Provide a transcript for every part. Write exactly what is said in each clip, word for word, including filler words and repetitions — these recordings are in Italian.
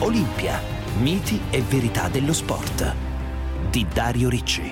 Olimpia, miti e verità dello sport di Dario Ricci.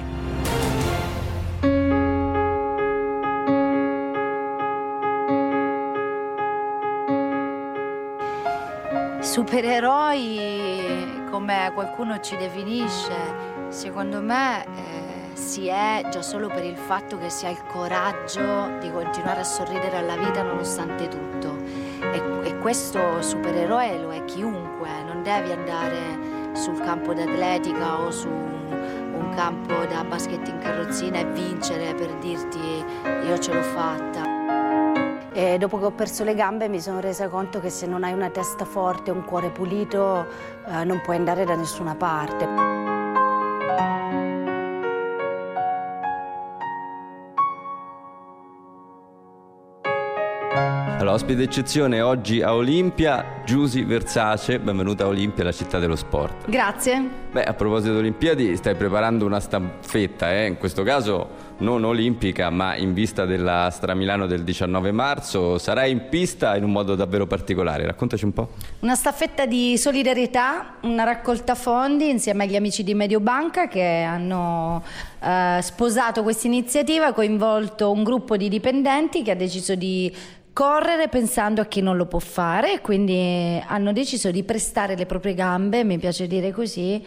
Supereroi, come qualcuno ci definisce, secondo me eh, si è già solo per il fatto che si ha il coraggio di continuare a sorridere alla vita nonostante tutto. E, e questo supereroe lo è chiunque, non devi andare sul campo d'atletica o su un campo da basket in carrozzina e vincere per dirti io ce l'ho fatta. E dopo che ho perso le gambe mi sono resa conto che se non hai una testa forte e un cuore pulito eh, non puoi andare da nessuna parte. Allora, ospite d'eccezione oggi a Olimpia, Giusy Versace. Benvenuta a Olimpia, la città dello sport. Grazie. Beh, a proposito di Olimpiadi, stai preparando una staffetta, eh? In questo caso non olimpica, ma in vista della Stramilano del diciannove marzo. Sarai in pista in un modo davvero particolare, raccontaci un po'. Una staffetta di solidarietà, una raccolta fondi insieme agli amici di Mediobanca che hanno eh, sposato questa iniziativa, coinvolto un gruppo di dipendenti che ha deciso di correre pensando a chi non lo può fare, quindi hanno deciso di prestare le proprie gambe, mi piace dire così,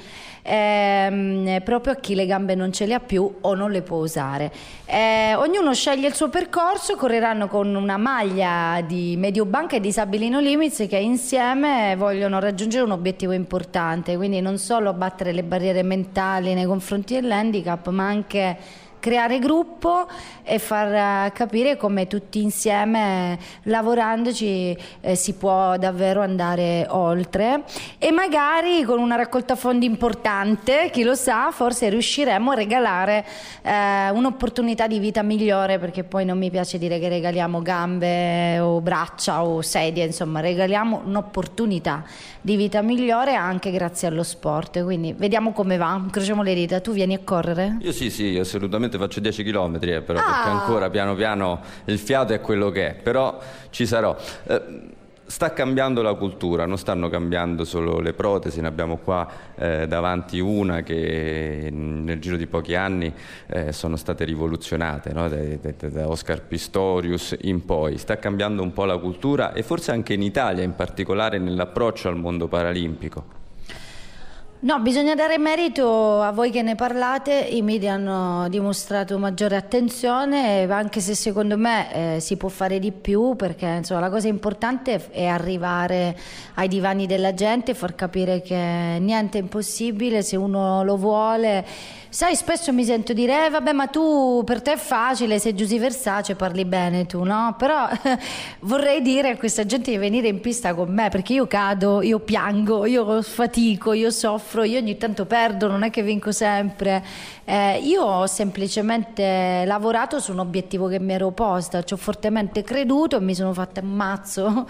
ehm, proprio a chi le gambe non ce le ha più o non le può usare. Eh, ognuno sceglie il suo percorso, correranno con una maglia di Mediobanca e Disabili No Limits che insieme vogliono raggiungere un obiettivo importante, quindi non solo abbattere le barriere mentali nei confronti dell'handicap, ma anche creare gruppo e far capire come tutti insieme lavorandoci eh, si può davvero andare oltre e magari con una raccolta fondi importante, chi lo sa, forse riusciremo a regalare eh, un'opportunità di vita migliore, perché poi non mi piace dire che regaliamo gambe o braccia o sedie, insomma regaliamo un'opportunità di vita migliore anche grazie allo sport, quindi vediamo come va, incrociamo le dita. Tu vieni a correre? Io sì, sì, assolutamente faccio dieci chilometri, eh, però ah. perché ancora piano piano il fiato è quello che è, però ci sarò. Eh, sta cambiando la cultura, non stanno cambiando solo le protesi, ne abbiamo qua eh, davanti una che nel giro di pochi anni eh, sono state rivoluzionate, no? da, da, da Oscar Pistorius in poi. Sta cambiando un po' la cultura e forse anche in Italia, in particolare nell'approccio al mondo paralimpico. No, bisogna dare merito a voi che ne parlate, i media hanno dimostrato maggiore attenzione, anche se secondo me eh, si può fare di più, perché insomma, la cosa importante è arrivare ai divani della gente e far capire che niente è impossibile se uno lo vuole. Sai, spesso mi sento dire eh, vabbè, ma tu, per te è facile, sei Giusy Versace, parli bene tu, no? Però vorrei dire a questa gente di venire in pista con me, perché io cado, io piango, io fatico, io soffro, io ogni tanto perdo, non è che vinco sempre. Eh, io ho semplicemente lavorato su un obiettivo che mi ero posta, ci ho fortemente creduto e mi sono fatta un mazzo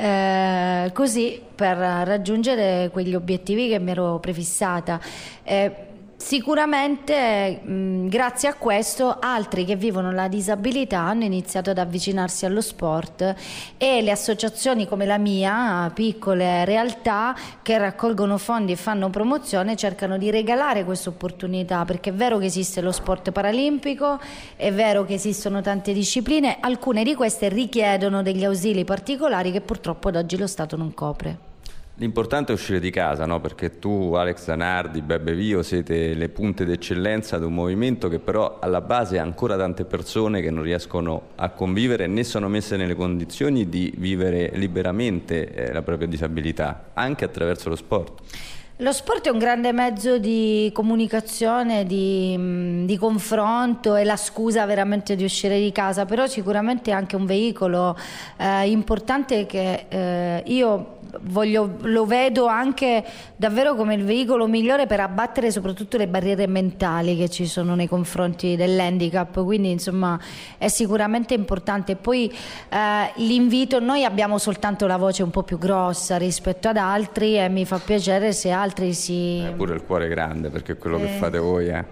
eh, così per raggiungere quegli obiettivi che mi ero prefissata. Eh, Sicuramente mh, grazie a questo altri che vivono la disabilità hanno iniziato ad avvicinarsi allo sport e le associazioni come la mia, piccole realtà che raccolgono fondi e fanno promozione, cercano di regalare questa opportunità, perché è vero che esiste lo sport paralimpico, è vero che esistono tante discipline, alcune di queste richiedono degli ausili particolari che purtroppo ad oggi lo Stato non copre. L'importante è uscire di casa, no? Perché tu, Alex Zanardi, Bebe Vio siete le punte d'eccellenza di un movimento che però alla base ha ancora tante persone che non riescono a convivere né sono messe nelle condizioni di vivere liberamente eh, la propria disabilità, anche attraverso lo sport. Lo sport è un grande mezzo di comunicazione, di, di confronto, è la scusa veramente di uscire di casa, però sicuramente è anche un veicolo eh, importante che eh, io voglio, lo vedo anche davvero come il veicolo migliore per abbattere soprattutto le barriere mentali che ci sono nei confronti dell'handicap, quindi insomma è sicuramente importante. Poi eh, l'invito, noi abbiamo soltanto la voce un po' più grossa rispetto ad altri e mi fa piacere se altri si... È pure il cuore grande, perché è quello eh. che fate voi, eh.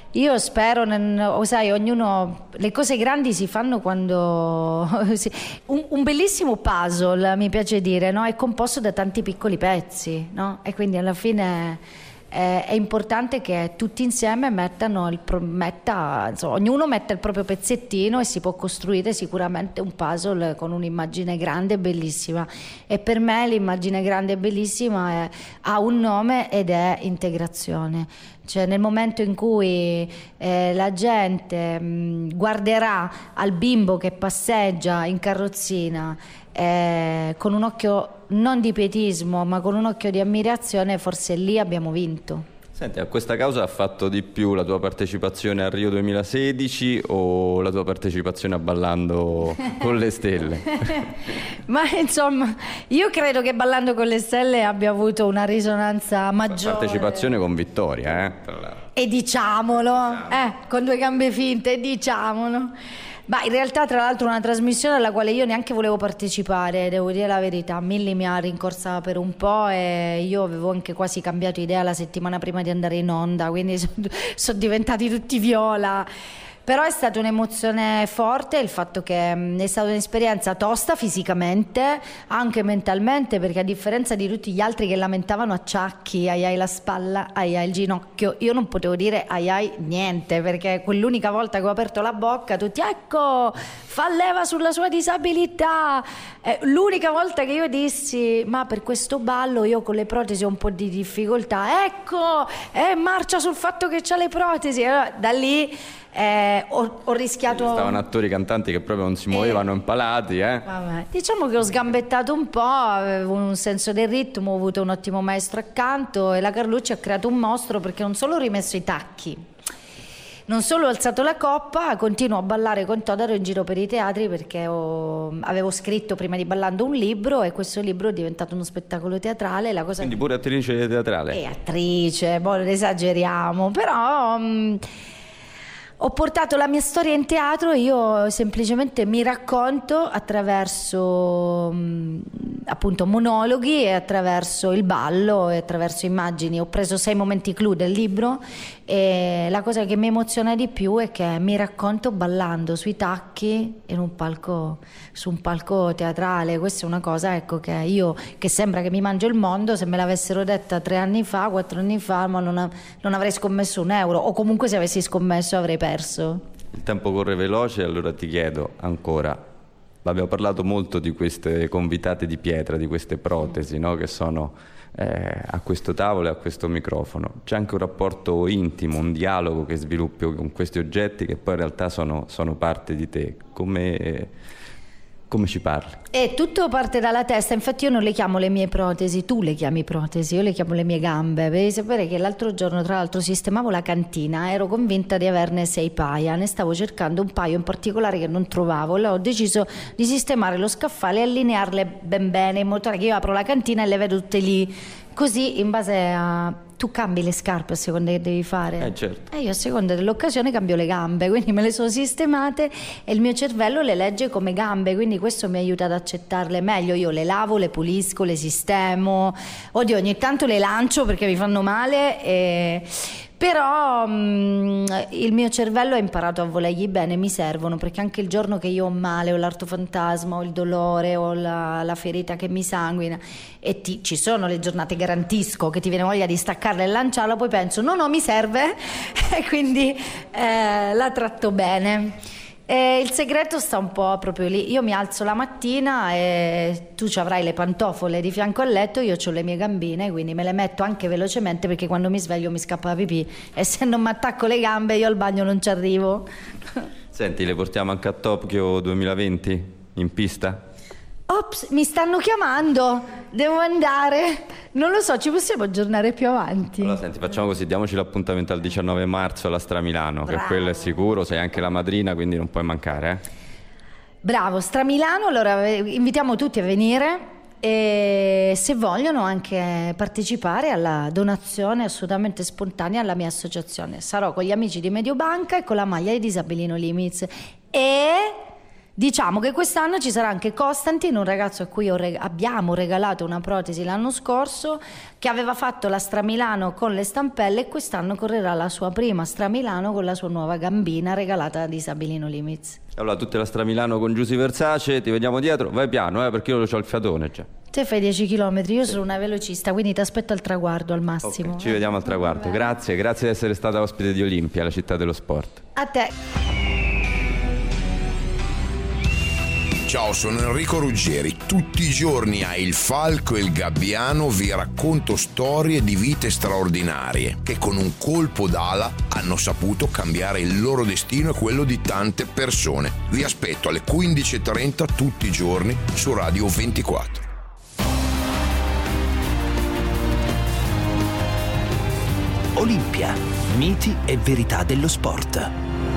Io spero, o sai, ognuno, le cose grandi si fanno quando un, un bellissimo puzzle, mi piace dire, no? È composto da tanti piccoli pezzi, no? E quindi alla fine è, è importante che tutti insieme mettano il metta, insomma, ognuno metta il proprio pezzettino e si può costruire sicuramente un puzzle con un'immagine grande e bellissima. E per me l'immagine grande e bellissima è, ha un nome ed è integrazione. Cioè nel momento in cui eh, la gente mh, guarderà al bimbo che passeggia in carrozzina eh, con un occhio non di pietismo ma con un occhio di ammirazione, forse lì abbiamo vinto. Senti, a questa causa ha fatto di più la tua partecipazione a Rio duemilasedici o la tua partecipazione a Ballando con le Stelle? Ma insomma, io credo che Ballando con le Stelle abbia avuto una risonanza maggiore. Partecipazione con vittoria, eh? Tra l'altro. E diciamolo, eh, con due gambe finte, diciamolo. Ma in realtà, tra l'altro, una trasmissione alla quale io neanche volevo partecipare, devo dire la verità. Milly mi ha rincorsa per un po' e io avevo anche quasi cambiato idea la settimana prima di andare in onda, quindi sono so diventati tutti viola. Però è stata un'emozione forte il fatto che mh, è stata un'esperienza tosta fisicamente, anche mentalmente, perché a differenza di tutti gli altri che lamentavano acciacchi, ai ai la spalla, ai ai il ginocchio, io non potevo dire ai ai niente, perché quell'unica volta che ho aperto la bocca tutti ecco, fa leva sulla sua disabilità. Eh, l'unica volta che io dissi ma per questo ballo io con le protesi ho un po' di difficoltà, ecco, eh, marcia sul fatto che c'ha le protesi. Allora, da lì Eh, ho, ho rischiato. Ci stavano attori, cantanti che proprio non si muovevano, eh. impalati, eh. Vabbè. Diciamo che ho sgambettato un po', avevo un senso del ritmo, ho avuto un ottimo maestro accanto e la Carlucci ha creato un mostro, perché non solo ho rimesso i tacchi, non solo ho alzato la coppa, continuo a ballare con Todaro in giro per i teatri, perché ho, avevo scritto prima di Ballando un libro e questo libro è diventato uno spettacolo teatrale. La cosa Quindi pure attrice teatrale? E attrice, poi non esageriamo, però mh, ho portato la mia storia in teatro e io semplicemente mi racconto attraverso mh, appunto monologhi e attraverso il ballo e attraverso immagini. Ho preso sei momenti clou del libro e la cosa che mi emoziona di più è che mi racconto ballando sui tacchi in un palco, su un palco teatrale. Questa è una cosa, ecco, che io, che sembra che mi mangio il mondo, se me l'avessero detta tre anni fa, quattro anni fa, ma non, ha, non avrei scommesso un euro, o comunque se avessi scommesso avrei perso. Il tempo corre veloce, allora ti chiedo ancora, abbiamo parlato molto di queste convitate di pietra, di queste protesi, no? Che sono eh, a questo tavolo e a questo microfono. C'è anche un rapporto intimo, un dialogo che sviluppi con questi oggetti che poi in realtà sono, sono parte di te. Come... Eh, Come ci parli? E tutto parte dalla testa, infatti io non le chiamo le mie protesi, tu le chiami protesi, io le chiamo le mie gambe. Devi sapere che l'altro giorno, tra l'altro, sistemavo la cantina, ero convinta di averne sei paia, ne stavo cercando un paio in particolare che non trovavo, allora ho deciso di sistemare lo scaffale e allinearle ben bene, in modo tale che io apro la cantina e le vedo tutte lì, così in base a... Tu cambi le scarpe a seconda che devi fare. Eh certo. E io a seconda dell'occasione cambio le gambe, quindi me le sono sistemate e il mio cervello le legge come gambe, quindi questo mi aiuta ad accettarle meglio. Io le lavo, le pulisco, le sistemo. Oddio, ogni tanto le lancio perché mi fanno male e... Però mh, il mio cervello ha imparato a volergli bene, mi servono, perché anche il giorno che io ho male, ho l'artofantasma, ho il dolore, ho la, la ferita che mi sanguina e ti, ci sono le giornate, garantisco, che ti viene voglia di staccarla e lanciarla, poi penso no no mi serve e quindi eh, la tratto bene. E il segreto sta un po' proprio lì. Io mi alzo la mattina e tu ci avrai le pantofole di fianco al letto, io ho le mie gambine, quindi me le metto anche velocemente perché quando mi sveglio mi scappa la pipì e se non mi attacco le gambe io al bagno non ci arrivo. Senti, le portiamo anche a Tokyo duemilaventi in pista? Ops, mi stanno chiamando, devo andare. Non lo so, ci possiamo aggiornare più avanti? Allora senti, facciamo così, diamoci l'appuntamento al diciannove marzo alla Stramilano. Bravo. Che quello è sicuro, sei anche la madrina, quindi non puoi mancare, eh? Bravo, Stramilano, allora invitiamo tutti a venire e se vogliono anche partecipare alla donazione assolutamente spontanea alla mia associazione. Sarò con gli amici di Mediobanca e con la maglia di Disabilino Limits e... Diciamo che quest'anno ci sarà anche Costantin, un ragazzo a cui ho reg- abbiamo regalato una protesi l'anno scorso, che aveva fatto la Stramilano con le stampelle e quest'anno correrà la sua prima Stramilano con la sua nuova gambina regalata a Disabili No Limits. Allora, tutte la Stramilano con Giusy Versace, ti vediamo dietro, vai piano, eh, perché io ho il fiatone già. Te fai dieci chilometri, io sono una velocista, quindi ti aspetto al traguardo al massimo. Okay, ci vediamo al traguardo. Grazie, grazie di essere stata ospite di Olimpia, la città dello sport. A te. Ciao, sono Enrico Ruggeri. Tutti i giorni a Il Falco e il Gabbiano vi racconto storie di vite straordinarie che con un colpo d'ala hanno saputo cambiare il loro destino e quello di tante persone. Vi aspetto alle quindici e trenta tutti i giorni su Radio ventiquattro. Olimpia, miti e verità dello sport.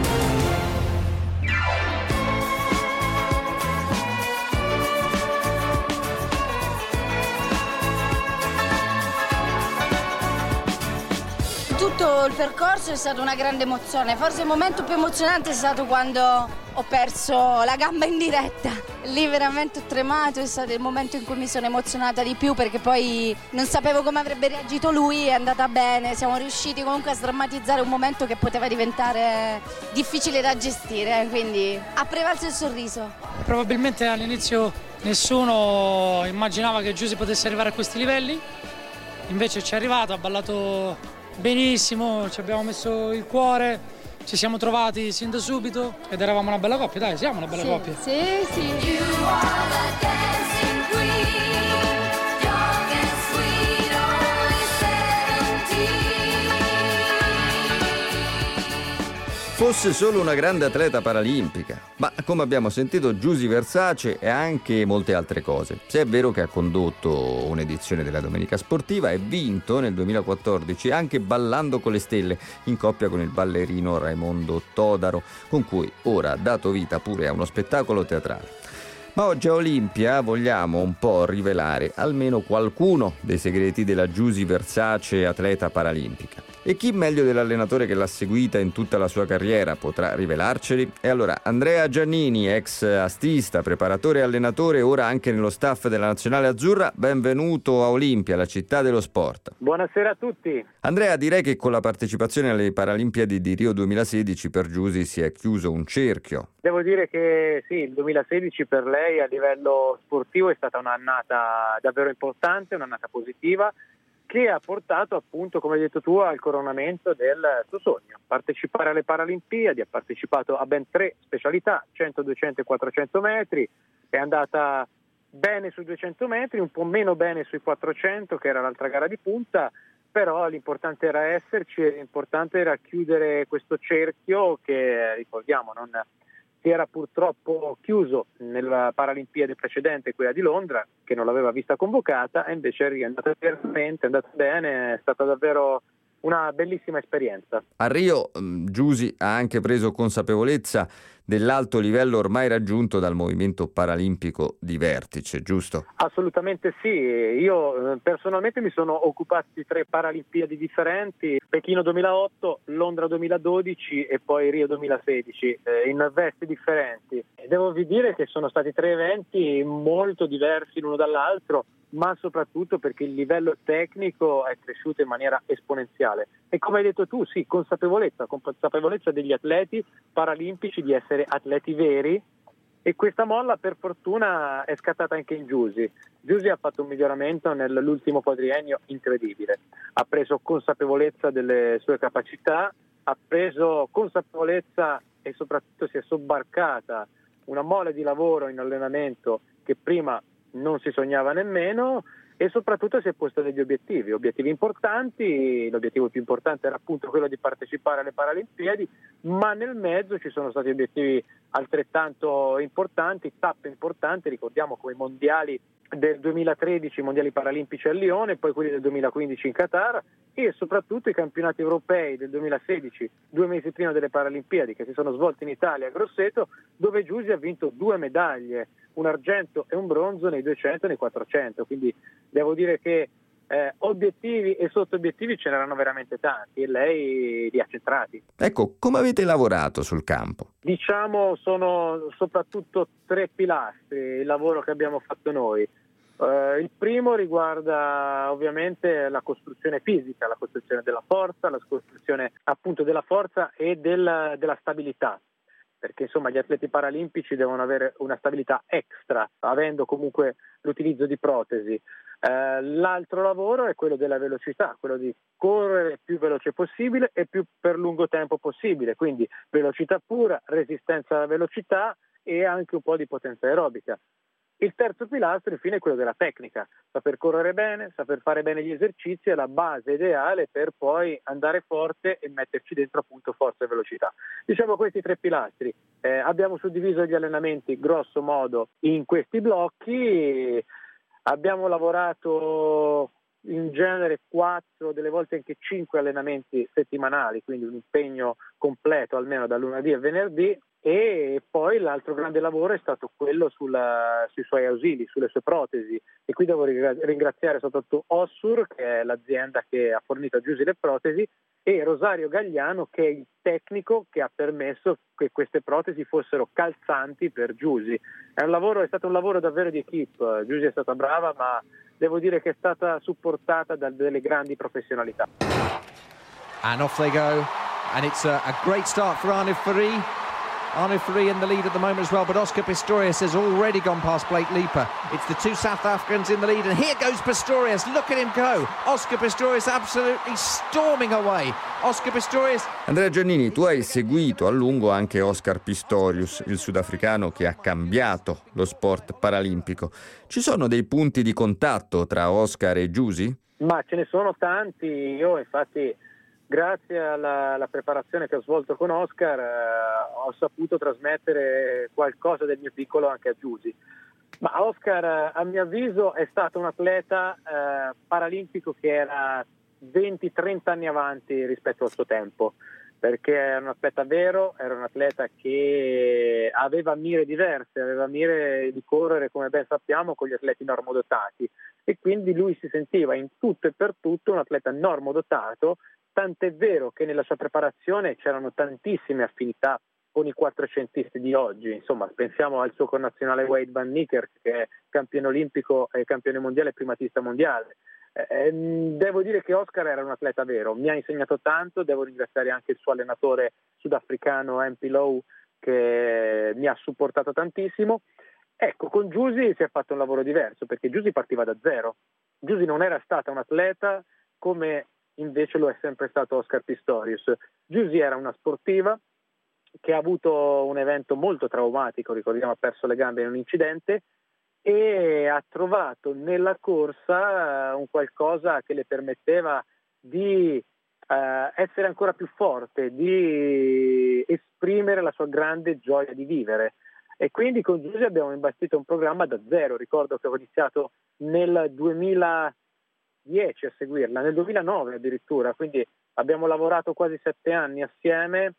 Tutto il percorso è stato una grande emozione, forse il momento più emozionante è stato quando ho perso la gamba in diretta, lì veramente ho tremato, è stato il momento in cui mi sono emozionata di più perché poi non sapevo come avrebbe reagito lui, è andata bene, siamo riusciti comunque a sdrammatizzare un momento che poteva diventare difficile da gestire, quindi ha prevalso il sorriso. Probabilmente all'inizio nessuno immaginava che Giusy potesse arrivare a questi livelli, invece ci è arrivato, ha ballato benissimo, ci abbiamo messo il cuore, ci siamo trovati sin da subito ed eravamo una bella coppia, dai, siamo una bella sì, coppia. Sì, sì. Fosse solo una grande atleta paralimpica, ma come abbiamo sentito Giusy Versace e anche molte altre cose. Se è vero che ha condotto un'edizione della Domenica Sportiva e vinto nel duemilaquattordici anche Ballando con le Stelle in coppia con il ballerino Raimondo Todaro, con cui ora ha dato vita pure a uno spettacolo teatrale. Ma oggi a Olimpia vogliamo un po' rivelare almeno qualcuno dei segreti della Giusy Versace, atleta paralimpica. E chi meglio dell'allenatore che l'ha seguita in tutta la sua carriera potrà rivelarceli? E allora Andrea Giannini, ex astista, preparatore e allenatore, ora anche nello staff della Nazionale Azzurra, benvenuto a Olimpia, la città dello sport. Buonasera a tutti. Andrea, direi che con la partecipazione alle Paralimpiadi di Rio duemilasedici per Giusy si è chiuso un cerchio. Devo dire che sì, il duemilasedici per lei a livello sportivo è stata un'annata davvero importante, un'annata positiva, che ha portato appunto, come hai detto tu, al coronamento del suo sogno, partecipare alle Paralimpiadi. Ha partecipato a ben tre specialità, cento, duecento e quattrocento metri, è andata bene sui duecento metri, un po' meno bene sui quattrocento, che era l'altra gara di punta, però l'importante era esserci e l'importante era chiudere questo cerchio che, ricordiamo, non si era purtroppo chiuso nella Paralimpiade precedente, quella di Londra, che non l'aveva vista convocata, e invece è andata veramente, è andata bene, è stata davvero una bellissima esperienza. A Rio Giusy ha anche preso consapevolezza dell'alto livello ormai raggiunto dal movimento paralimpico di vertice, giusto? Assolutamente sì, io personalmente mi sono occupato di tre Paralimpiadi differenti, Pechino duemilaotto, Londra duemiladodici e poi Rio duemilasedici, eh, in vesti differenti. Devo dire che sono stati tre eventi molto diversi l'uno dall'altro, ma soprattutto perché il livello tecnico è cresciuto in maniera esponenziale. E come hai detto tu, sì, consapevolezza, consapevolezza degli atleti paralimpici di essere atleti veri, e questa molla per fortuna è scattata anche in Giusy. Giusy ha fatto un miglioramento nell'ultimo quadriennio incredibile, ha preso consapevolezza delle sue capacità, ha preso consapevolezza e soprattutto si è sobbarcata una mole di lavoro in allenamento che prima non si sognava nemmeno, e soprattutto si è posto degli obiettivi, obiettivi importanti. L'obiettivo più importante era appunto quello di partecipare alle Paralimpiadi, ma nel mezzo ci sono stati obiettivi altrettanto importanti, tappe importanti, ricordiamo come i mondiali del duemilatredici, i mondiali paralimpici a Lione, poi quelli del duemilaquindici in Qatar, e soprattutto i campionati europei del duemilasedici, due mesi prima delle Paralimpiadi, che si sono svolti in Italia a Grosseto, dove Giusy ha vinto due medaglie, un argento e un bronzo nei duecento e nei quattrocento, quindi devo dire che eh, obiettivi e sotto obiettivi ce n'erano veramente tanti e lei li ha centrati. Ecco, come avete lavorato sul campo? Diciamo sono soprattutto tre pilastri il lavoro che abbiamo fatto noi. Uh, il primo riguarda ovviamente la costruzione fisica, la costruzione della forza, la costruzione appunto della forza e del, della stabilità, perché insomma gli atleti paralimpici devono avere una stabilità extra, avendo comunque l'utilizzo di protesi. Uh, l'altro lavoro è quello della velocità, quello di correre il più veloce possibile e più per lungo tempo possibile, quindi velocità pura, resistenza alla velocità e anche un po' di potenza aerobica. Il terzo pilastro infine è quello della tecnica, saper correre bene, saper fare bene gli esercizi è la base ideale per poi andare forte e metterci dentro appunto forza e velocità. Diciamo questi tre pilastri, eh, abbiamo suddiviso gli allenamenti grosso modo in questi blocchi, abbiamo lavorato in genere quattro, delle volte anche cinque allenamenti settimanali, quindi un impegno completo almeno da lunedì a venerdì. E poi l'altro grande lavoro è stato quello sulla, sui suoi ausili, sulle sue protesi, e qui devo ringraziare soprattutto Ossur, che è l'azienda che ha fornito a Giusy le protesi, e Rosario Gagliano, che è il tecnico che ha permesso che queste protesi fossero calzanti per Giusy. È un lavoro, è stato un lavoro davvero di equipe. Giusy è stata brava, ma devo dire che è stata supportata da delle grandi professionalità. And off they go, and it's a, a great start for Arnaud Ferry. Arnaud Ferry in the lead at the moment as well, but Oscar Pistorius has already gone past Blake Leaper. It's the two South Africans in the lead, and here goes Pistorius. Look at him go. Oscar Pistorius absolutely storming away. Oscar Pistorius. Andrea Giannini, tu hai seguito a lungo anche Oscar Pistorius, il sudafricano che ha cambiato lo sport paralimpico. Ci sono dei punti di contatto tra Oscar e Giusy? Ma ce ne sono tanti. Io infatti, grazie alla, alla preparazione che ho svolto con Oscar, eh, ho saputo trasmettere qualcosa del mio piccolo anche a Giusy. Ma Oscar, a mio avviso, è stato un atleta eh, paralimpico che era venti trenta anni avanti rispetto al suo tempo, perché era un atleta vero, era un atleta che aveva mire diverse, aveva mire di correre, come ben sappiamo, con gli atleti normodotati, e quindi lui si sentiva in tutto e per tutto un atleta normodotato. Tant'è vero che nella sua preparazione c'erano tantissime affinità con i quattrocentisti di oggi. Insomma, pensiamo al suo connazionale Wade Van Niekerk, che è campione olimpico e campione mondiale e primatista mondiale. Eh, devo dire che Oscar era un atleta vero, mi ha insegnato tanto, devo ringraziare anche il suo allenatore sudafricano M P Lowe, che mi ha supportato tantissimo. Ecco, con Giusy si è fatto un lavoro diverso, perché Giusy partiva da zero. Giusy non era stata un atleta come invece lo è sempre stato Oscar Pistorius. Giusy era una sportiva che ha avuto un evento molto traumatico, ricordiamo, ha perso le gambe in un incidente, e ha trovato nella corsa un qualcosa che le permetteva di eh, essere ancora più forte, di esprimere la sua grande gioia di vivere. E quindi con Giusy abbiamo imbastito un programma da zero. Ricordo che ho iniziato nel duemiladieci a seguirla, nel duemilanove addirittura, quindi abbiamo lavorato quasi sette anni assieme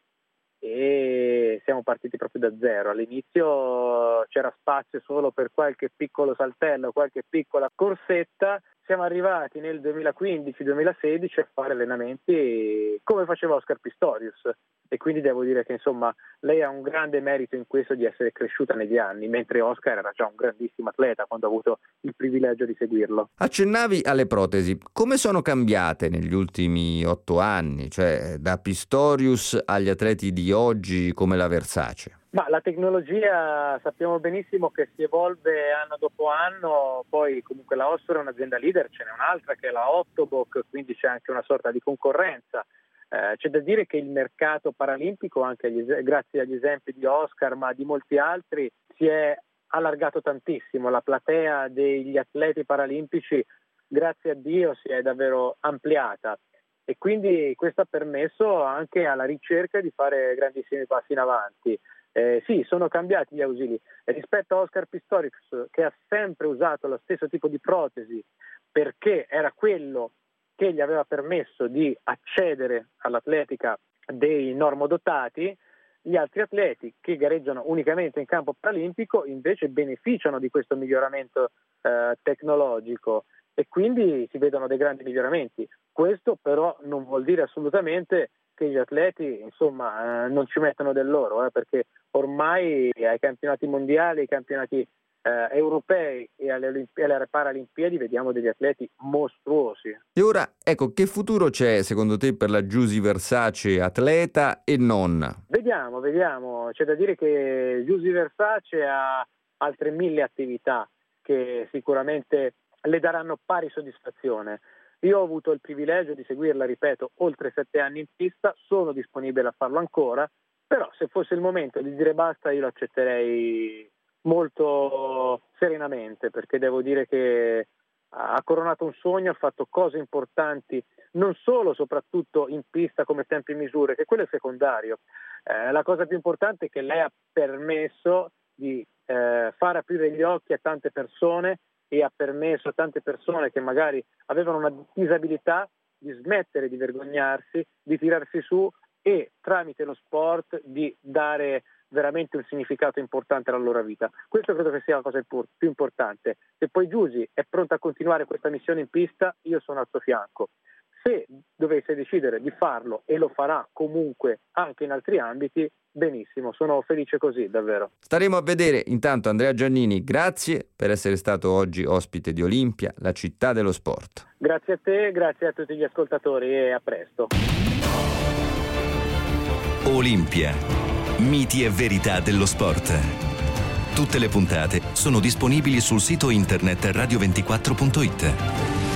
e siamo partiti proprio da zero. All'inizio c'era spazio solo per qualche piccolo saltello, qualche piccola corsetta. Siamo arrivati nel duemilaquindici duemilasedici a fare allenamenti come faceva Oscar Pistorius, e quindi devo dire che insomma lei ha un grande merito in questo di essere cresciuta negli anni, mentre Oscar era già un grandissimo atleta quando ho avuto il privilegio di seguirlo. Accennavi alle protesi, come sono cambiate negli ultimi otto anni, cioè da Pistorius agli atleti di oggi come la Versace? Ma la tecnologia sappiamo benissimo che si evolve anno dopo anno, poi comunque la Ossur è un'azienda leader, ce n'è un'altra che è la Octoboc, quindi c'è anche una sorta di concorrenza. Eh, c'è da dire che il mercato paralimpico, anche agli, grazie agli esempi di Oscar ma di molti altri, si è allargato tantissimo. La platea degli atleti paralimpici, grazie a Dio, si è davvero ampliata, e quindi questo ha permesso anche alla ricerca di fare grandissimi passi in avanti. Eh, sì, sono cambiati gli ausili rispetto a Oscar Pistorius, che ha sempre usato lo stesso tipo di protesi perché era quello che gli aveva permesso di accedere all'atletica dei normodotati. Gli altri atleti che gareggiano unicamente in campo paralimpico invece beneficiano di questo miglioramento eh, tecnologico, e quindi si vedono dei grandi miglioramenti. Questo però non vuol dire assolutamente che gli atleti insomma eh, non ci mettono del loro, eh, perché ormai ai campionati mondiali, ai campionati eh, europei e alle, Olimpi- alle Paralimpiadi vediamo degli atleti mostruosi. E ora, ecco, che futuro c'è secondo te per la Giusy Versace atleta e non? Vediamo, vediamo. C'è da dire che Giusy Versace ha altre mille attività che sicuramente le daranno pari soddisfazione. Io ho avuto il privilegio di seguirla, ripeto, oltre sette anni in pista, sono disponibile a farlo ancora, però se fosse il momento di dire basta io lo accetterei molto serenamente, perché devo dire che ha coronato un sogno, ha fatto cose importanti, non solo soprattutto in pista come tempi e misure, che quello è secondario. Eh, la cosa più importante è che lei ha permesso di eh, far aprire gli occhi a tante persone e ha permesso a tante persone che magari avevano una disabilità di smettere di vergognarsi, di tirarsi su e tramite lo sport di dare veramente un significato importante alla loro vita. Questo credo che sia la cosa più importante. Se poi Giusy è pronta a continuare questa missione in pista, io sono al suo fianco. Se dovesse decidere di farlo e lo farà comunque anche in altri ambiti, benissimo, sono felice così, davvero. Staremo a vedere. Intanto Andrea Giannini, grazie per essere stato oggi ospite di Olimpia, la città dello sport. Grazie a te, grazie a tutti gli ascoltatori e a presto. Olimpia, miti e verità dello sport. Tutte le puntate sono disponibili sul sito internet radio ventiquattro punto it.